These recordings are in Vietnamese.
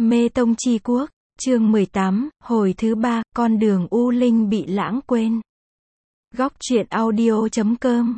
Mê Tông Chi Quốc, chương 18, hồi thứ 3, con đường U Linh bị lãng quên. Góc truyện audio.com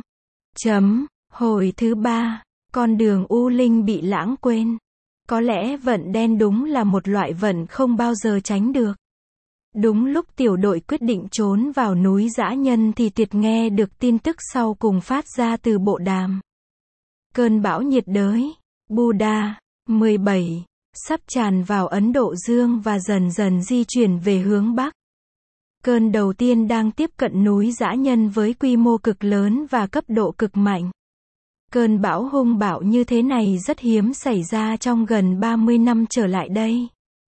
Hồi thứ 3, con đường U Linh bị lãng quên. Có lẽ vận đen đúng là một loại vận không bao giờ tránh được. Đúng lúc tiểu đội quyết định trốn vào núi dã nhân thì Tuyệt nghe được tin tức sau cùng phát ra từ bộ đàm. Cơn bão nhiệt đới, Buddha, 17, sắp tràn vào Ấn Độ Dương và dần dần di chuyển về hướng Bắc. Cơn đầu tiên đang tiếp cận núi dã nhân với quy mô cực lớn và cấp độ cực mạnh. Cơn bão hung bạo như thế này rất hiếm xảy ra trong gần 30 năm trở lại đây.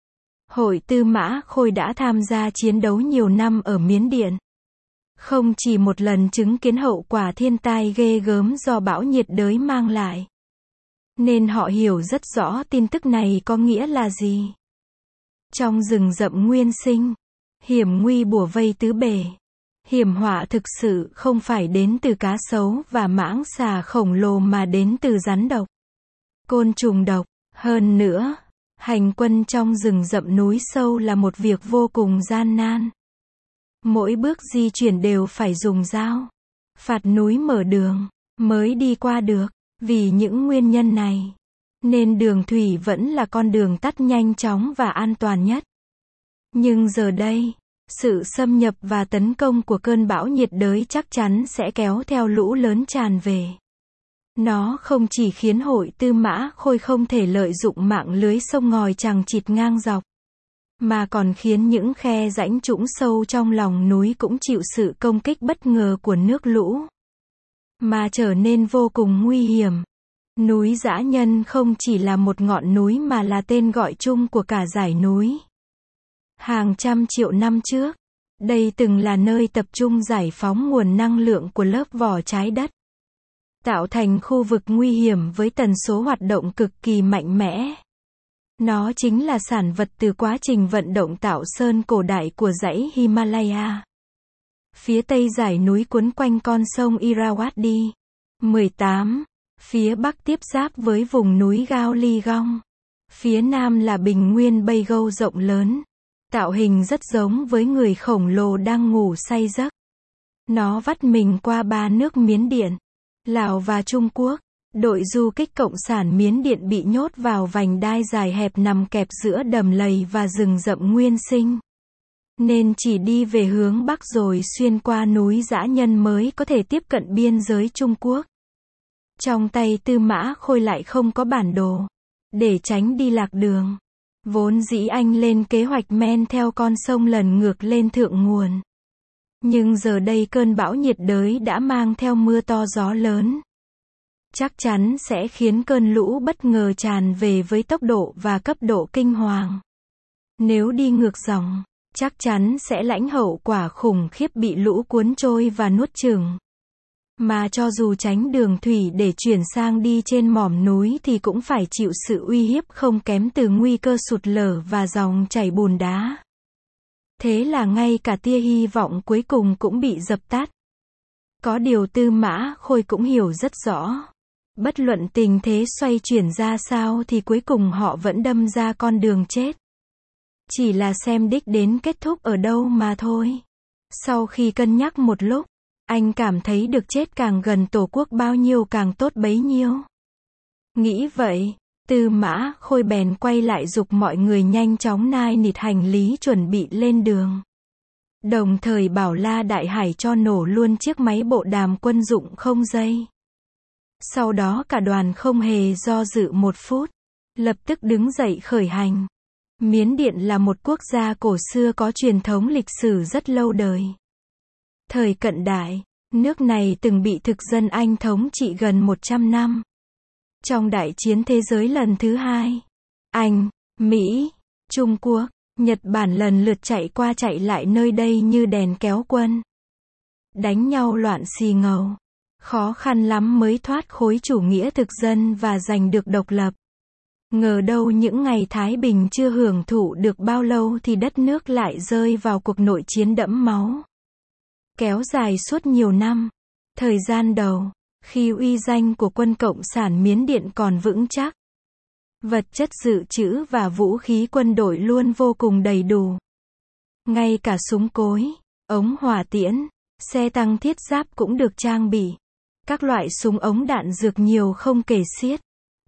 Hội Tư Mã Khôi đã tham gia chiến đấu nhiều năm ở Miến Điện. Không chỉ một lần chứng kiến hậu quả thiên tai ghê gớm do bão nhiệt đới mang lại. Nên họ hiểu rất rõ tin tức này có nghĩa là gì. Trong rừng rậm nguyên sinh, hiểm nguy bủa vây tứ bề. Hiểm họa thực sự không phải đến từ cá sấu và mãng xà khổng lồ mà đến từ rắn độc, côn trùng độc. Hơn nữa, hành quân trong rừng rậm núi sâu là một việc vô cùng gian nan. Mỗi bước di chuyển đều phải dùng dao, phạt núi mở đường, mới đi qua được. Vì những nguyên nhân này, nên đường thủy vẫn là con đường tắt nhanh chóng và an toàn nhất. Nhưng giờ đây, sự xâm nhập và tấn công của cơn bão nhiệt đới chắc chắn sẽ kéo theo lũ lớn tràn về. Nó không chỉ khiến Hội Tư Mã Khôi không thể lợi dụng mạng lưới sông ngòi chằng chịt ngang dọc, mà còn khiến những khe rãnh trũng sâu trong lòng núi cũng chịu sự công kích bất ngờ của nước lũ, mà trở nên vô cùng nguy hiểm. Núi dã nhân không chỉ là một ngọn núi mà là tên gọi chung của cả dải núi. Hàng trăm triệu năm trước, đây từng là nơi tập trung giải phóng nguồn năng lượng của lớp vỏ trái đất, tạo thành khu vực nguy hiểm với tần số hoạt động cực kỳ mạnh mẽ. Nó chính là sản vật từ quá trình vận động tạo sơn cổ đại của dãy Himalaya. Phía tây dải núi cuốn quanh con sông Irrawaddy, 18. Phía bắc tiếp giáp với vùng núi Gaoligong. Phía nam là bình nguyên Baygou rộng lớn. Tạo hình rất giống với người khổng lồ đang ngủ say giấc. Nó vắt mình qua ba nước Miến Điện, Lào và Trung Quốc. Đội du kích Cộng sản Miến Điện bị nhốt vào vành đai dài hẹp nằm kẹp giữa đầm lầy và rừng rậm nguyên sinh. Nên chỉ đi về hướng Bắc rồi xuyên qua núi dã nhân mới có thể tiếp cận biên giới Trung Quốc. Trong tay Tư Mã Khôi lại không có bản đồ, để tránh đi lạc đường. Vốn dĩ anh lên kế hoạch men theo con sông lần ngược lên thượng nguồn. Nhưng giờ đây cơn bão nhiệt đới đã mang theo mưa to gió lớn. Chắc chắn sẽ khiến cơn lũ bất ngờ tràn về với tốc độ và cấp độ kinh hoàng. Nếu đi ngược dòng, chắc chắn sẽ lãnh hậu quả khủng khiếp bị lũ cuốn trôi và nuốt chửng. Mà cho dù tránh đường thủy để chuyển sang đi trên mỏm núi thì cũng phải chịu sự uy hiếp không kém từ nguy cơ sụt lở và dòng chảy bùn đá. Thế là ngay cả tia hy vọng cuối cùng cũng bị dập tắt. Có điều Tư Mã Khôi cũng hiểu rất rõ. Bất luận tình thế xoay chuyển ra sao thì cuối cùng họ vẫn đâm ra con đường chết. Chỉ là xem đích đến kết thúc ở đâu mà thôi. Sau khi cân nhắc một lúc, anh cảm thấy được chết càng gần Tổ quốc bao nhiêu càng tốt bấy nhiêu. Nghĩ vậy, Tư Mã Khôi bèn quay lại giục mọi người nhanh chóng nai nịt hành lý chuẩn bị lên đường. Đồng thời bảo La Đại Hải cho nổ luôn chiếc máy bộ đàm quân dụng không dây. Sau đó cả đoàn không hề do dự một phút, lập tức đứng dậy khởi hành. Miến Điện là một quốc gia cổ xưa có truyền thống lịch sử rất lâu đời. Thời cận đại, nước này từng bị thực dân Anh thống trị gần 100 năm. Trong Đại chiến thế giới lần thứ hai, Anh, Mỹ, Trung Quốc, Nhật Bản lần lượt chạy qua chạy lại nơi đây như đèn kéo quân. Đánh nhau loạn xì ngầu. Khó khăn lắm mới thoát khối chủ nghĩa thực dân và giành được độc lập. Ngờ đâu những ngày Thái Bình chưa hưởng thụ được bao lâu thì đất nước lại rơi vào cuộc nội chiến đẫm máu. Kéo dài suốt nhiều năm. Thời gian đầu, khi uy danh của quân Cộng sản Miến Điện còn vững chắc, Vật chất dự trữ và vũ khí quân đội luôn vô cùng đầy đủ. Ngay cả súng cối, ống hỏa tiễn, xe tăng thiết giáp cũng được trang bị. Các loại súng ống đạn dược nhiều không kể xiết.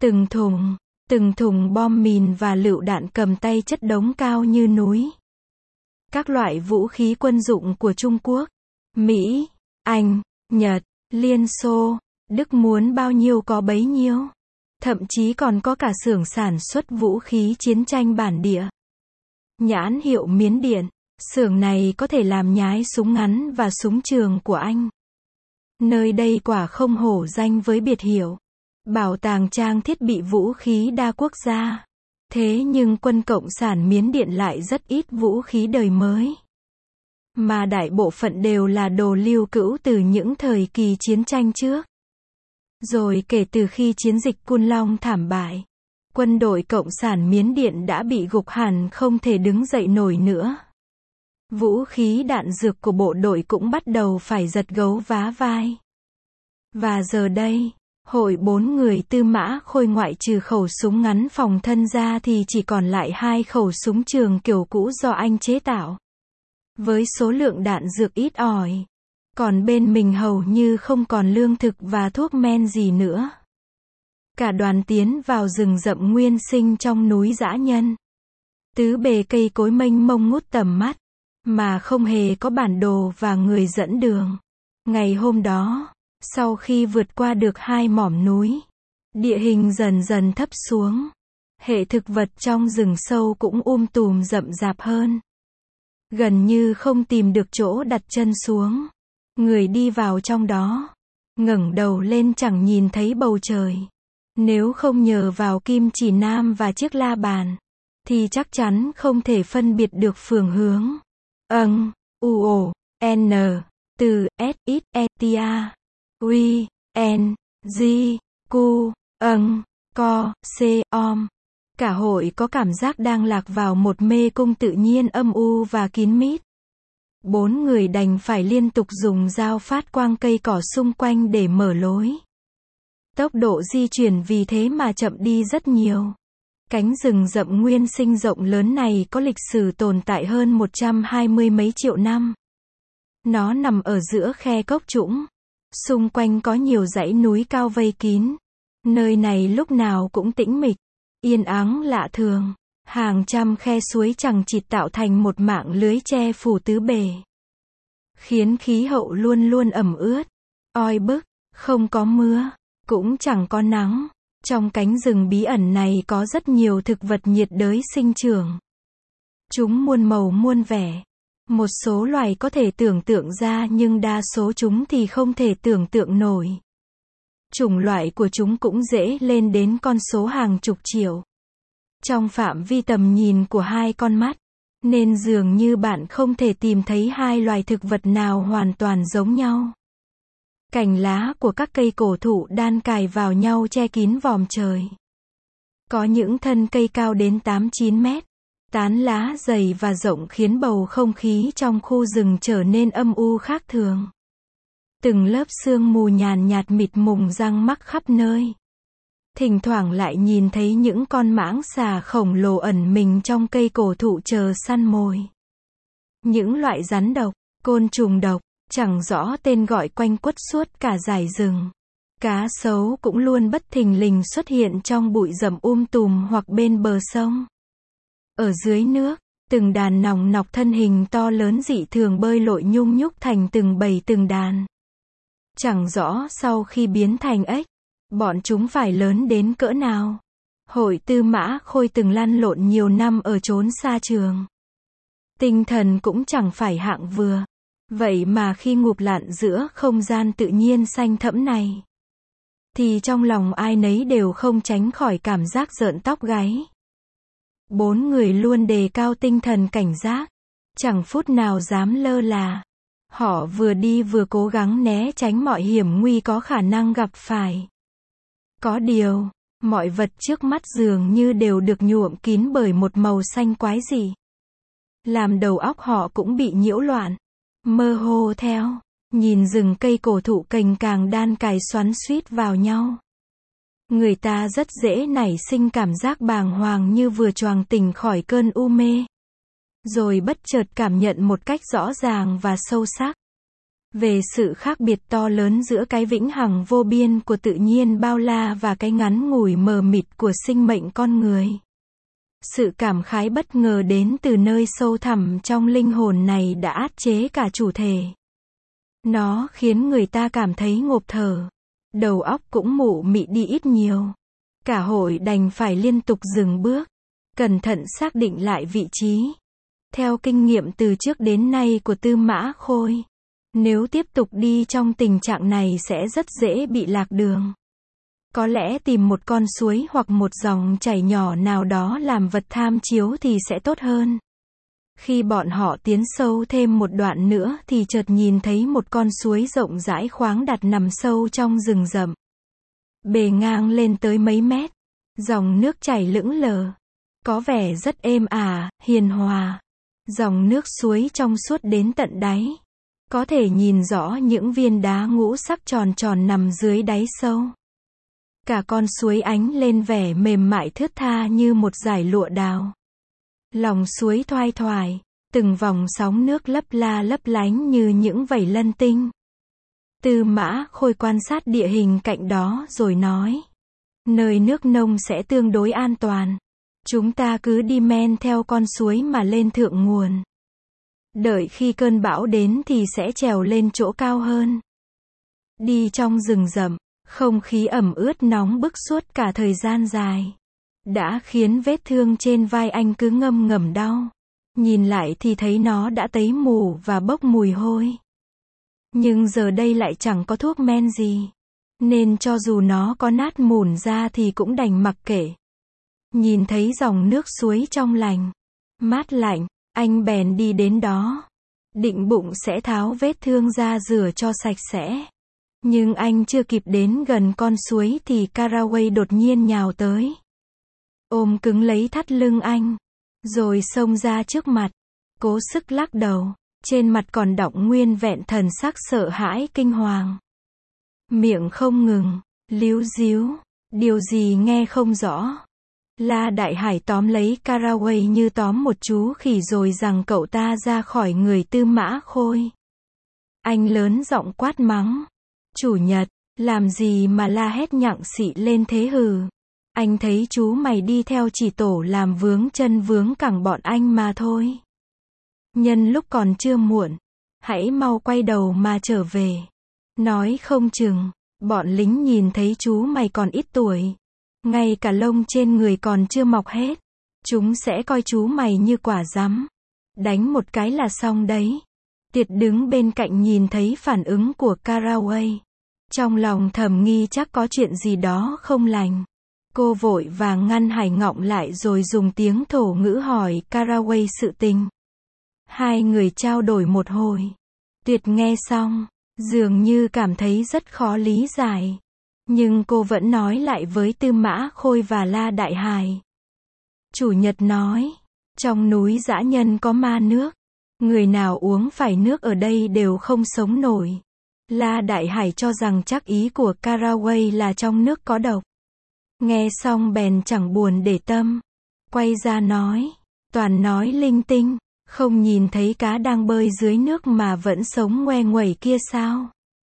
Từng thùng bom mìn và lựu đạn cầm tay chất đống cao như núi. Các loại vũ khí quân dụng của Trung Quốc, Mỹ, Anh, Nhật, Liên Xô, Đức muốn bao nhiêu có bấy nhiêu. Thậm chí còn có cả xưởng sản xuất vũ khí chiến tranh bản địa. Nhãn hiệu Miến Điện, xưởng này có thể làm nhái súng ngắn và súng trường của Anh. Nơi đây quả không hổ danh với biệt hiệu bảo tàng trang thiết bị vũ khí đa quốc gia. Thế nhưng quân Cộng sản Miến Điện lại rất ít vũ khí đời mới. Mà đại bộ phận đều là đồ lưu cữu từ những thời kỳ chiến tranh trước. Rồi kể từ khi chiến dịch Cun Long thảm bại, quân đội Cộng sản Miến Điện đã bị gục hẳn không thể đứng dậy nổi nữa. Vũ khí đạn dược của bộ đội cũng bắt đầu phải giật gấu vá vai. Và giờ đây, hội 4 người Tư Mã Khôi ngoại trừ khẩu súng ngắn phòng thân ra thì chỉ còn lại 2 khẩu súng trường kiểu cũ do anh chế tạo. Với số lượng đạn dược ít ỏi. Còn bên mình hầu như không còn lương thực và thuốc men gì nữa. Cả đoàn tiến vào rừng rậm nguyên sinh trong núi dã nhân. Tứ bề cây cối mênh mông ngút tầm mắt, mà không hề có bản đồ và người dẫn đường. Ngày hôm đó, sau khi vượt qua được 2 mỏm núi, địa hình dần dần thấp xuống. Hệ thực vật trong rừng sâu cũng tùm rậm rạp hơn. Gần như không tìm được chỗ đặt chân xuống. Người đi vào trong đó, ngẩng đầu lên chẳng nhìn thấy bầu trời. Nếu không nhờ vào kim chỉ nam và chiếc la bàn, thì chắc chắn không thể phân biệt được phương hướng. U, O, N, từ, S, X, E, T, A, Q, N, G, Q, Co, C, Om. Cả hội có cảm giác đang lạc vào một mê cung tự nhiên âm u và kín mít. 4 người đành phải liên tục dùng dao phát quang cây cỏ xung quanh để mở lối. Tốc độ di chuyển vì thế mà chậm đi rất nhiều. Cánh rừng rậm nguyên sinh rộng lớn này có lịch sử tồn tại hơn 120 mấy triệu năm. Nó nằm ở giữa khe cốc trũng. Xung quanh có nhiều dãy núi cao vây kín. Nơi này lúc nào cũng tĩnh mịch, yên ắng lạ thường. Hàng trăm khe suối chằng chịt tạo thành một mạng lưới che phủ tứ bề. Khiến khí hậu luôn luôn ẩm ướt, oi bức, không có mưa, cũng chẳng có nắng. Trong cánh rừng bí ẩn này có rất nhiều thực vật nhiệt đới sinh trưởng. Chúng muôn màu muôn vẻ. Một số loài có thể tưởng tượng ra nhưng đa số chúng thì không thể tưởng tượng nổi. Chủng loại của chúng cũng dễ lên đến con số hàng chục triệu. Trong phạm vi tầm nhìn của 2 con mắt, nên dường như bạn không thể tìm thấy 2 loài thực vật nào hoàn toàn giống nhau. Cành lá của các cây cổ thụ đan cài vào nhau che kín vòm trời. Có những thân cây cao đến 8-9 mét. Tán lá dày và rộng khiến bầu không khí trong khu rừng trở nên âm u khác thường. Từng lớp sương mù nhàn nhạt mịt mùng giăng mắc khắp nơi. Thỉnh thoảng lại nhìn thấy những con mãng xà khổng lồ ẩn mình trong cây cổ thụ chờ săn mồi. Những loại rắn độc, côn trùng độc, chẳng rõ tên gọi quanh quất suốt cả dải rừng. Cá sấu cũng luôn bất thình lình xuất hiện trong bụi rậm tùm hoặc bên bờ sông. Ở dưới nước, từng đàn nòng nọc thân hình to lớn dị thường bơi lội nhung nhúc thành từng bầy từng đàn. Chẳng rõ sau khi biến thành ếch, bọn chúng phải lớn đến cỡ nào. Hội Tư Mã Khôi từng lăn lộn nhiều năm ở chốn xa trường. Tinh thần cũng chẳng phải hạng vừa. Vậy mà khi ngụp lặn giữa không gian tự nhiên xanh thẫm này, thì trong lòng ai nấy đều không tránh khỏi cảm giác rợn tóc gáy. 4 người luôn đề cao tinh thần cảnh giác, chẳng phút nào dám lơ là. Họ vừa đi vừa cố gắng né tránh mọi hiểm nguy có khả năng gặp phải. Có điều, mọi vật trước mắt dường như đều được nhuộm kín bởi một màu xanh quái dị. Làm đầu óc họ cũng bị nhiễu loạn, mơ hồ theo, nhìn rừng cây cổ thụ cành càng đan cài xoắn xuýt vào nhau. người ta rất dễ nảy sinh cảm giác bàng hoàng như vừa choàng tỉnh khỏi cơn u mê. Rồi bất chợt cảm nhận một cách rõ ràng và sâu sắc về sự khác biệt to lớn giữa cái vĩnh hằng vô biên của tự nhiên bao la và cái ngắn ngủi mờ mịt của sinh mệnh con người. Sự cảm khái bất ngờ đến từ nơi sâu thẳm trong linh hồn này đã áp chế cả chủ thể. Nó khiến người ta cảm thấy ngộp thở. Đầu óc cũng mụ mị đi ít nhiều. Cả hội đành phải liên tục dừng bước, cẩn thận xác định lại vị trí. Theo kinh nghiệm từ trước đến nay của Tư Mã Khôi, nếu tiếp tục đi trong tình trạng này sẽ rất dễ bị lạc đường. Có lẽ tìm một con suối hoặc một dòng chảy nhỏ nào đó làm vật tham chiếu thì sẽ tốt hơn. Khi bọn họ tiến sâu thêm một đoạn nữa thì chợt nhìn thấy một con suối rộng rãi khoáng đạt nằm sâu trong rừng rậm. Bề ngang lên tới mấy mét. Dòng nước chảy lững lờ. Có vẻ rất êm ả, hiền hòa. Dòng nước suối trong suốt đến tận đáy. Có thể nhìn rõ những viên đá ngũ sắc tròn tròn nằm dưới đáy sâu. Cả con suối ánh lên vẻ mềm mại thướt tha như một dải lụa đào. Lòng suối thoai thoải, từng vòng sóng nước lấp la lấp lánh như những vảy lân tinh. Tư Mã Khôi quan sát địa hình cạnh đó rồi nói. Nơi nước nông sẽ tương đối an toàn. Chúng ta cứ đi men theo con suối mà lên thượng nguồn. Đợi khi cơn bão đến thì sẽ trèo lên chỗ cao hơn. Đi trong rừng rậm, không khí ẩm ướt nóng bức suốt cả thời gian dài. Đã khiến vết thương trên vai anh cứ ngâm ngầm đau. Nhìn lại thì thấy nó đã tấy mù và bốc mùi hôi. Nhưng giờ đây lại chẳng có thuốc men gì. Nên cho dù nó có nát mủn ra thì cũng đành mặc kệ. Nhìn thấy dòng nước suối trong lành, mát lạnh, anh bèn đi đến đó. Định bụng sẽ tháo vết thương ra rửa cho sạch sẽ. Nhưng anh chưa kịp đến gần con suối thì Caraway đột nhiên nhào tới. Ôm cứng lấy thắt lưng anh. Rồi xông ra trước mặt. Cố sức lắc đầu. Trên mặt còn đọng nguyên vẹn thần sắc sợ hãi kinh hoàng. Miệng không ngừng, líu díu. Điều gì nghe không rõ. La Đại Hải tóm lấy Caraway như tóm một chú khỉ rồi giằng cậu ta ra khỏi người Tư Mã Khôi. Anh lớn giọng quát mắng. Chủ nhật, làm gì mà la hét nhặng xị lên thế hừ. Anh thấy chú mày đi theo chỉ tổ làm vướng chân vướng cẳng bọn anh mà thôi. Nhân lúc còn chưa muộn, hãy mau quay đầu mà trở về. Nói không chừng, bọn lính nhìn thấy chú mày còn ít tuổi. Ngay cả lông trên người còn chưa mọc hết. Chúng sẽ coi chú mày như quả rắm. Đánh một cái là xong đấy. Tiệt đứng bên cạnh nhìn thấy phản ứng của Caraway. Trong lòng thầm nghi chắc có chuyện gì đó không lành. Cô vội vàng ngăn Hải Ngọng lại rồi dùng tiếng thổ ngữ hỏi Caraway sự tình. Hai người trao đổi một hồi. Tuyệt nghe xong, dường như cảm thấy rất khó lý giải. Nhưng cô vẫn nói lại với Tư Mã Khôi và La Đại Hải. Chủ nhật nói, trong núi dã nhân có ma nước. Người nào uống phải nước ở đây đều không sống nổi. La Đại Hải cho rằng chắc ý của Caraway là trong nước có độc. Nghe xong bèn chẳng buồn để tâm. Quay ra nói, toàn nói linh tinh, không nhìn thấy cá đang bơi dưới nước mà vẫn sống ngoe nguẩy kia sao?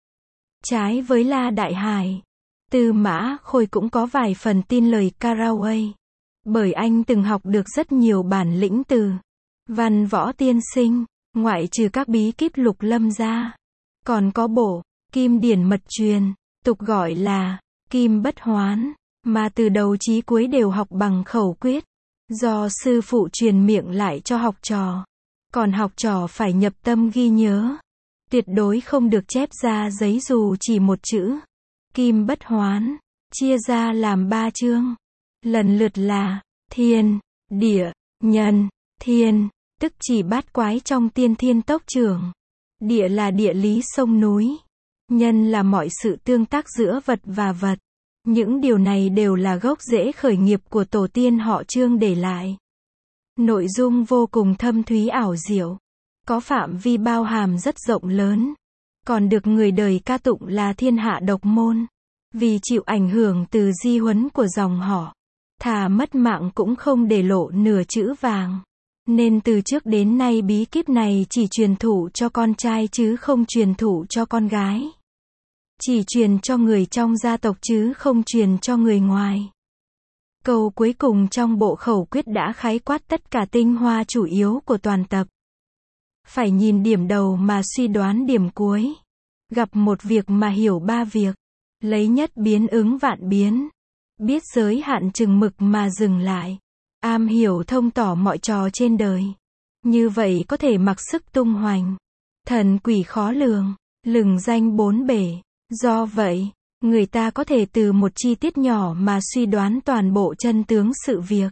Trái với La Đại Hải, Tư Mã Khôi cũng có vài phần tin lời Caraway. Bởi anh từng học được rất nhiều bản lĩnh từ văn võ tiên sinh, ngoại trừ các bí kíp lục lâm ra. Còn có bộ Kim Điển Mật Truyền, tục gọi là Kim Bất Hoán, mà từ đầu chí cuối đều học bằng khẩu quyết. Do sư phụ truyền miệng lại cho học trò. Còn học trò phải nhập tâm ghi nhớ. Tuyệt đối không được chép ra giấy dù chỉ một chữ. Kim Bất Hoán, chia ra làm 3 chương. Lần lượt là thiên, địa, nhân. Thiên, tức chỉ bát quái trong tiên thiên tốc trưởng. Địa là địa lý sông núi. Nhân là mọi sự tương tác giữa vật và vật. Những điều này đều là gốc rễ khởi nghiệp của tổ tiên họ Trương để lại. Nội dung vô cùng thâm thúy ảo diệu. Có phạm vi bao hàm rất rộng lớn. Còn được người đời ca tụng là thiên hạ độc môn. Vì chịu ảnh hưởng từ di huấn của dòng họ, thà mất mạng cũng không để lộ nửa chữ vàng. Nên từ trước đến nay bí kíp này chỉ truyền thụ cho con trai chứ không truyền thụ cho con gái. Chỉ truyền cho người trong gia tộc chứ không truyền cho người ngoài. Câu cuối cùng trong bộ khẩu quyết đã khái quát tất cả tinh hoa chủ yếu của toàn tập. Phải nhìn điểm đầu mà suy đoán điểm cuối. Gặp một việc mà hiểu ba việc. Lấy nhất biến ứng vạn biến. Biết giới hạn chừng mực mà dừng lại. Am hiểu thông tỏ mọi trò trên đời. Như vậy có thể mặc sức tung hoành. Thần quỷ khó lường, lừng danh bốn bể. Do vậy, người ta có thể từ một chi tiết nhỏ mà suy đoán toàn bộ chân tướng sự việc.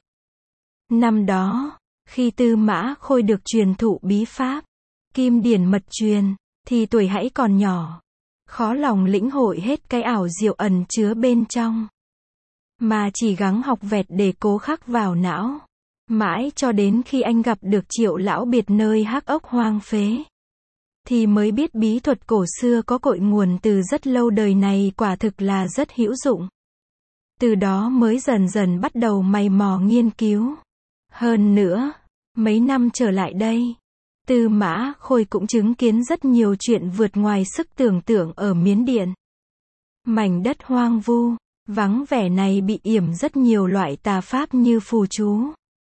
Năm đó, khi Tư Mã Khôi được truyền thụ bí pháp, kim điển mật truyền, thì tuổi hãy còn nhỏ. Khó lòng lĩnh hội hết cái ảo diệu ẩn chứa bên trong. Mà chỉ gắng học vẹt để cố khắc vào não. Mãi cho đến khi anh gặp được Triệu lão biệt nơi hắc ốc hoang phế. Thì mới biết bí thuật cổ xưa có cội nguồn từ rất lâu đời này quả thực là rất hữu dụng. Từ đó mới dần dần bắt đầu mày mò nghiên cứu. Hơn nữa, mấy năm trở lại đây, Tư Mã Khôi cũng chứng kiến rất nhiều chuyện vượt ngoài sức tưởng tượng ở Miến Điện. Mảnh đất hoang vu, vắng vẻ này bị yểm rất nhiều loại tà pháp như phù chú,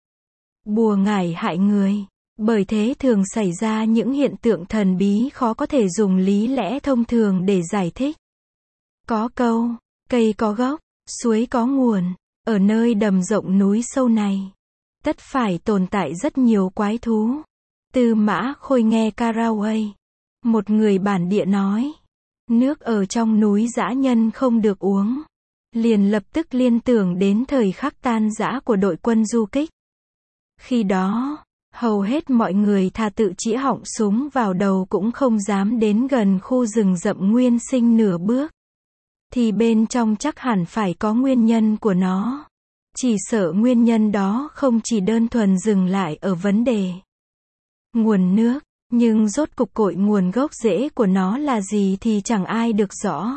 bùa ngải hại người. Bởi thế thường xảy ra những hiện tượng thần bí khó có thể dùng lý lẽ thông thường để giải thích. Có câu, cây có gốc, suối có nguồn, ở nơi đầm rộng núi sâu này, tất phải tồn tại rất nhiều quái thú. Tư Mã Khôi nghe Caraway, một người bản địa nói, nước ở trong núi dã nhân không được uống. Liền lập tức liên tưởng đến thời khắc tan rã của đội quân du kích. Khi đó, hầu hết mọi người thà tự chĩa họng súng vào đầu cũng không dám đến gần khu rừng rậm nguyên sinh nửa bước. Thì bên trong chắc hẳn phải có nguyên nhân của nó. Chỉ sợ nguyên nhân đó không chỉ đơn thuần dừng lại ở vấn đề nguồn nước, nhưng rốt cục cội nguồn gốc rễ của nó là gì thì chẳng ai được rõ.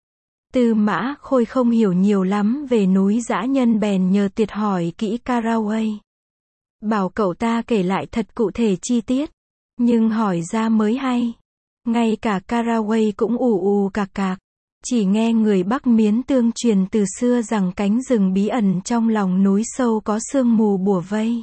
Tư Mã Khôi không hiểu nhiều lắm về núi dã nhân bèn nhờ tuyệt hỏi kỹ Caraway. Bảo cậu ta kể lại thật cụ thể chi tiết. Nhưng hỏi ra mới hay. Ngay cả Caraway cũng ù ù cạc cạc. Chỉ nghe người Bắc Miến tương truyền từ xưa rằng cánh rừng bí ẩn trong lòng núi sâu có sương mù bủa vây.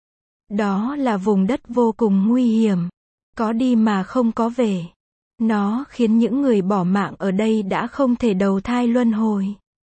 Đó là vùng đất vô cùng nguy hiểm. Có đi mà không có về. Nó khiến những người bỏ mạng ở đây đã không thể đầu thai luân hồi.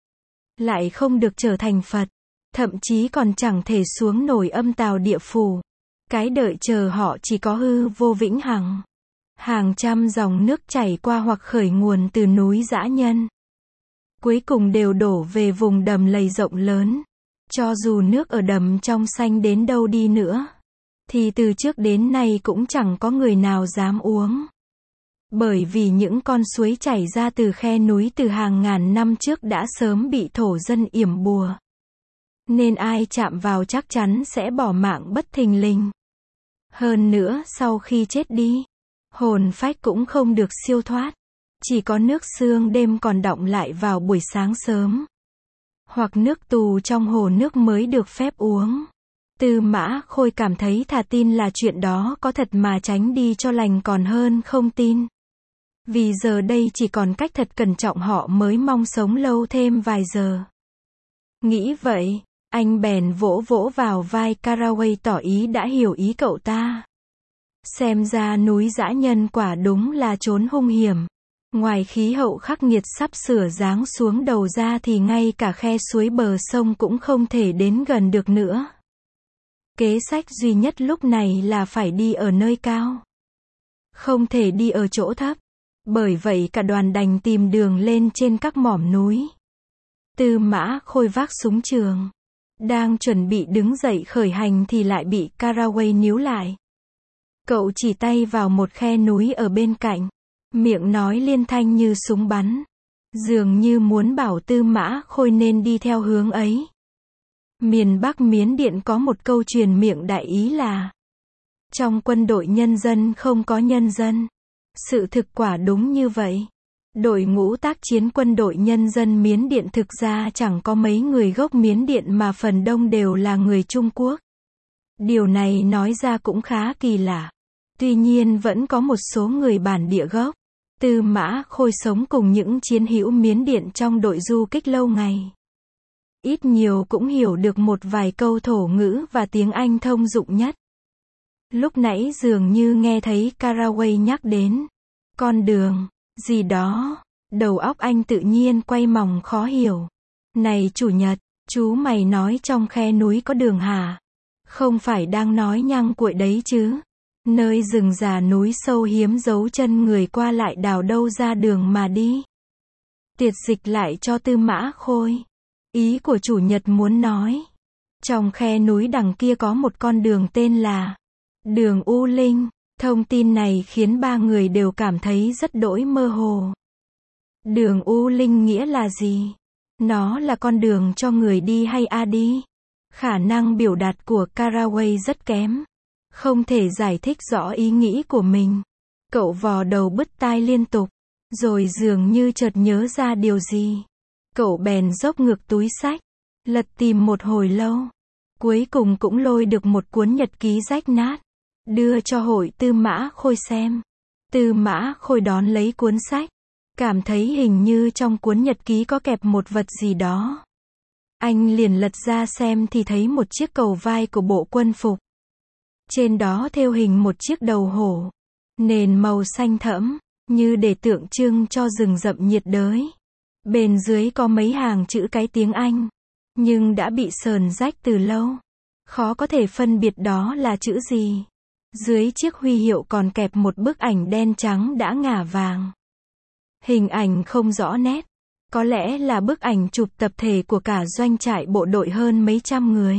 Lại không được trở thành Phật. Thậm chí còn chẳng thể xuống nổi âm tào địa phủ. Cái đợi chờ họ chỉ có hư vô vĩnh hằng. Hàng trăm dòng nước chảy qua hoặc khởi nguồn từ núi dã nhân. Cuối cùng đều đổ về vùng đầm lầy rộng lớn. Cho dù nước ở đầm trong xanh đến đâu đi nữa, thì từ trước đến nay cũng chẳng có người nào dám uống. Bởi vì những con suối chảy ra từ khe núi từ hàng ngàn năm trước đã sớm bị thổ dân yểm bùa. Nên ai chạm vào chắc chắn sẽ bỏ mạng bất thình lình. Hơn nữa sau khi chết đi, hồn phách cũng không được siêu thoát. Chỉ có nước sương đêm còn đọng lại vào buổi sáng sớm. Hoặc nước tù trong hồ nước mới được phép uống. Tư Mã Khôi cảm thấy thà tin là chuyện đó có thật mà tránh đi cho lành còn hơn không tin. Vì giờ đây chỉ còn cách thật cẩn trọng họ mới mong sống lâu thêm vài giờ. Nghĩ vậy, anh bèn vỗ vỗ vào vai Caraway tỏ ý đã hiểu ý cậu ta. Xem ra núi dã nhân quả đúng là chốn hung hiểm. Ngoài khí hậu khắc nghiệt sắp sửa giáng xuống đầu ra thì ngay cả khe suối bờ sông cũng không thể đến gần được nữa. Kế sách duy nhất lúc này là phải đi ở nơi cao. Không thể đi ở chỗ thấp. Bởi vậy cả đoàn đành tìm đường lên trên các mỏm núi. Tư Mã Khôi vác súng trường. Đang chuẩn bị đứng dậy khởi hành thì lại bị Caraway níu lại. Cậu chỉ tay vào một khe núi ở bên cạnh. Miệng nói liên thanh như súng bắn. Dường như muốn bảo Tư Mã Khôi nên đi theo hướng ấy. Miền Bắc Miến Điện có một câu truyền miệng đại ý là trong quân đội nhân dân không có nhân dân. Sự thực quả đúng như vậy. Đội ngũ tác chiến quân đội nhân dân Miến Điện thực ra chẳng có mấy người gốc Miến Điện mà phần đông đều là người Trung Quốc. Điều này nói ra cũng khá kỳ lạ. Tuy nhiên vẫn có một số người bản địa gốc. Tư Mã Khôi sống cùng những chiến hữu Miến Điện trong đội du kích lâu ngày. Ít nhiều cũng hiểu được một vài câu thổ ngữ và tiếng Anh thông dụng nhất. Lúc nãy dường như nghe thấy Caraway nhắc đến con đường gì đó, đầu óc anh tự nhiên quay mòng khó hiểu. Này chủ nhật, chú mày nói trong khe núi có đường hả? Không phải đang nói nhăng cuội đấy chứ? Nơi rừng già núi sâu hiếm dấu chân người qua lại đào đâu ra đường mà đi. Tiệt dịch lại cho Tư Mã Khôi. Ý của chủ nhật muốn nói, trong khe núi đằng kia có một con đường tên là đường U Linh. Thông tin này khiến ba người đều cảm thấy rất đỗi mơ hồ. Đường U Linh nghĩa là gì? Nó là con đường cho người đi hay đi? Khả năng biểu đạt của Caraway rất kém. Không thể giải thích rõ ý nghĩ của mình. Cậu vò đầu bứt tai liên tục. Rồi dường như chợt nhớ ra điều gì. Cậu bèn dốc ngược túi xách. Lật tìm một hồi lâu. Cuối cùng cũng lôi được một cuốn nhật ký rách nát. Đưa cho hội Tư Mã Khôi xem. Tư Mã Khôi đón lấy cuốn sách. Cảm thấy hình như trong cuốn nhật ký có kẹp một vật gì đó. Anh liền lật ra xem thì thấy một chiếc cầu vai của bộ quân phục. Trên đó thêu hình một chiếc đầu hổ. Nền màu xanh thẫm, như để tượng trưng cho rừng rậm nhiệt đới. Bên dưới có mấy hàng chữ cái tiếng Anh. Nhưng đã bị sờn rách từ lâu. Khó có thể phân biệt đó là chữ gì. Dưới chiếc huy hiệu còn kẹp một bức ảnh đen trắng đã ngả vàng. Hình ảnh không rõ nét. Có lẽ là bức ảnh chụp tập thể của cả doanh trại bộ đội hơn mấy trăm người.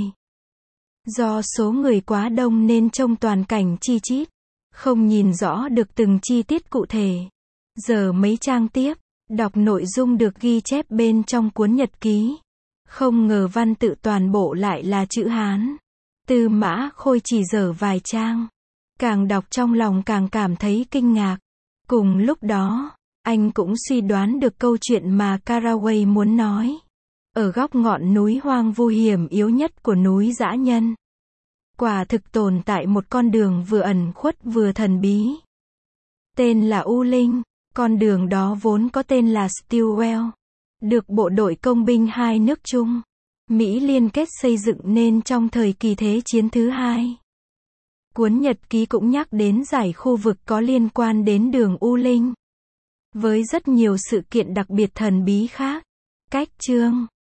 Do số người quá đông nên trông toàn cảnh chi chít. Không nhìn rõ được từng chi tiết cụ thể. Giờ mấy trang tiếp, đọc nội dung được ghi chép bên trong cuốn nhật ký. Không ngờ văn tự toàn bộ lại là chữ Hán. Tư Mã Khôi chỉ dở vài trang. Càng đọc trong lòng càng cảm thấy kinh ngạc. Cùng lúc đó, anh cũng suy đoán được câu chuyện mà Caraway muốn nói. Ở góc ngọn núi hoang vu hiểm yếu nhất của núi Dã Nhân. Quả thực tồn tại một con đường vừa ẩn khuất vừa thần bí. Tên là U Linh, con đường đó vốn có tên là Stilwell. Được bộ đội công binh hai nước Trung, Mỹ liên kết xây dựng nên trong thời kỳ Thế chiến thứ hai. Cuốn nhật ký cũng nhắc đến giải khu vực có liên quan đến đường U Linh. Với rất nhiều sự kiện đặc biệt thần bí khác. Cách chương